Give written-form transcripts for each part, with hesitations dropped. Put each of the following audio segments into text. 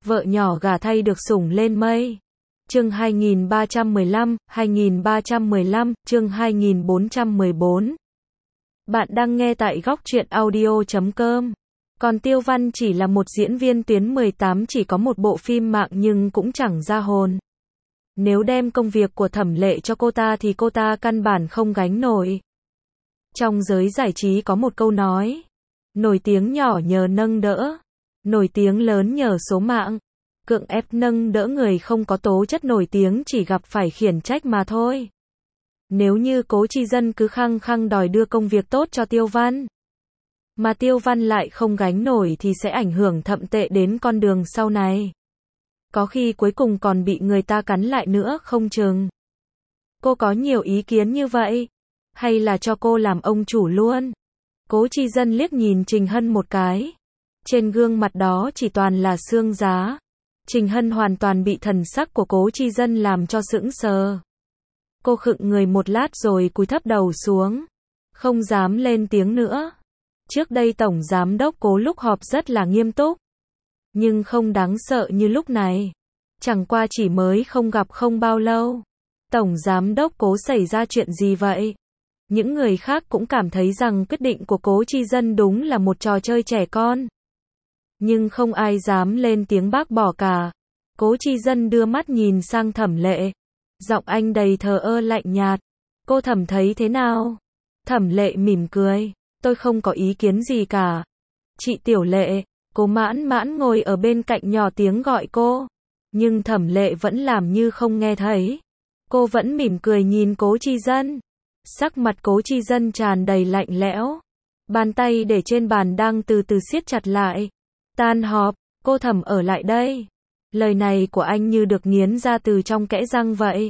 Vợ nhỏ gả thay được sủng lên mây. Chương 2315, chương 2414. Bạn đang nghe tại góc truyện audio.com. Còn Tiêu Văn chỉ là một diễn viên tuyến 18, chỉ có một bộ phim mạng nhưng cũng chẳng ra hồn. Nếu đem công việc của Thẩm Lệ cho cô ta thì cô ta căn bản không gánh nổi. Trong giới giải trí có một câu nói, nổi tiếng nhỏ nhờ nâng đỡ, nổi tiếng lớn nhờ số mạng. Cưỡng ép nâng đỡ người không có tố chất nổi tiếng chỉ gặp phải khiển trách mà thôi. Nếu như Cố Chi Dân cứ khăng khăng đòi đưa công việc tốt cho Tiêu Văn, mà Tiêu Văn lại không gánh nổi thì sẽ ảnh hưởng thậm tệ đến con đường sau này. Có khi cuối cùng còn bị người ta cắn lại nữa không chừng. Cô có nhiều ý kiến như vậy, hay là cho cô làm ông chủ luôn? Cố Chi Dân liếc nhìn Trình Hân một cái. Trên gương mặt đó chỉ toàn là xương giá. Trình Hân hoàn toàn bị thần sắc của Cố Chi Dân làm cho sững sờ. Cô khựng người một lát rồi cúi thấp đầu xuống, không dám lên tiếng nữa. Trước đây Tổng Giám đốc Cố lúc họp rất là nghiêm túc, nhưng không đáng sợ như lúc này. Chẳng qua chỉ mới không gặp không bao lâu. Tổng Giám đốc Cố xảy ra chuyện gì vậy? Những người khác cũng cảm thấy rằng quyết định của Cố Chi Dân đúng là một trò chơi trẻ con. Nhưng không ai dám lên tiếng bác bỏ cả. Cố Chi Dân đưa mắt nhìn sang Thẩm Lệ. Giọng anh đầy thờ ơ lạnh nhạt. Cô Thẩm thấy thế nào? Thẩm Lệ mỉm cười. Tôi không có ý kiến gì cả. Chị Tiểu Lệ. Cố Mãn Mãn ngồi ở bên cạnh nhỏ tiếng gọi cô. Nhưng Thẩm Lệ vẫn làm như không nghe thấy. Cô vẫn mỉm cười nhìn Cố Chi Dân. Sắc mặt Cố Chi Dân tràn đầy lạnh lẽo. Bàn tay để trên bàn đang từ từ siết chặt lại. Tan họp, cô Thẩm ở lại đây. Lời này của anh như được nghiến ra từ trong kẽ răng vậy.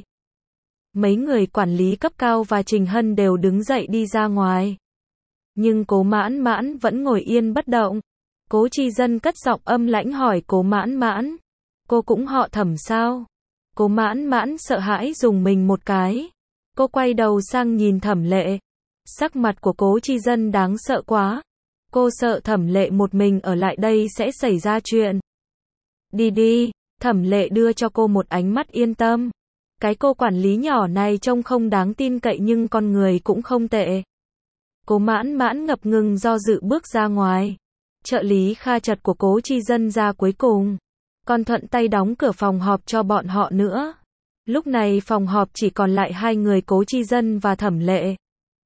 Mấy người quản lý cấp cao và Trình Hân đều đứng dậy đi ra ngoài. Nhưng Cố Mãn Mãn vẫn ngồi yên bất động. Cố Chi Dân cất giọng âm lãnh hỏi Cố Mãn Mãn. Cô cũng họ Thẩm sao? Cố Mãn Mãn sợ hãi dùng mình một cái. Cô quay đầu sang nhìn Thẩm Lệ. Sắc mặt của Cố Chi Dân đáng sợ quá. Cô sợ Thẩm Lệ một mình ở lại đây sẽ xảy ra chuyện. Đi đi, Thẩm Lệ đưa cho cô một ánh mắt yên tâm. Cái cô quản lý nhỏ này trông không đáng tin cậy nhưng con người cũng không tệ. Cố Mãn Mãn ngập ngừng do dự bước ra ngoài. Trợ lý Kha Chật của Cố Chi Dân ra cuối cùng. Còn thuận tay đóng cửa phòng họp cho bọn họ nữa. Lúc này phòng họp chỉ còn lại hai người Cố Chi Dân và Thẩm Lệ.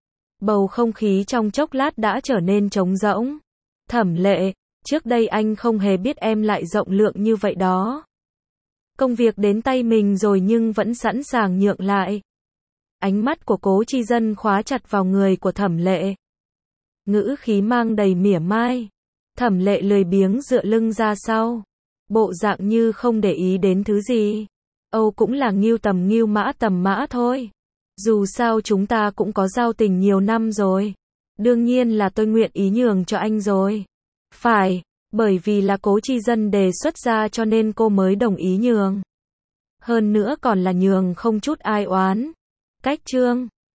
Bầu không khí trong chốc lát đã trở nên trống rỗng. Thẩm Lệ, trước đây anh không hề biết em lại rộng lượng như vậy đó. Công việc đến tay mình rồi nhưng vẫn sẵn sàng nhượng lại. Ánh mắt của Cố Chi Dân khóa chặt vào người của Thẩm Lệ. Ngữ khí mang đầy mỉa mai. Thẩm Lệ lười biếng dựa lưng ra sau. Bộ dạng như không để ý đến thứ gì. Âu cũng là nghiêu tầm mã thôi. Dù sao chúng ta cũng có giao tình nhiều năm rồi. Đương nhiên là tôi nguyện ý nhường cho anh rồi. Phải, bởi vì là Cố Chi Dân đề xuất ra cho nên cô mới đồng ý nhường. Hơn nữa còn là nhường không chút ai oán. Cách chương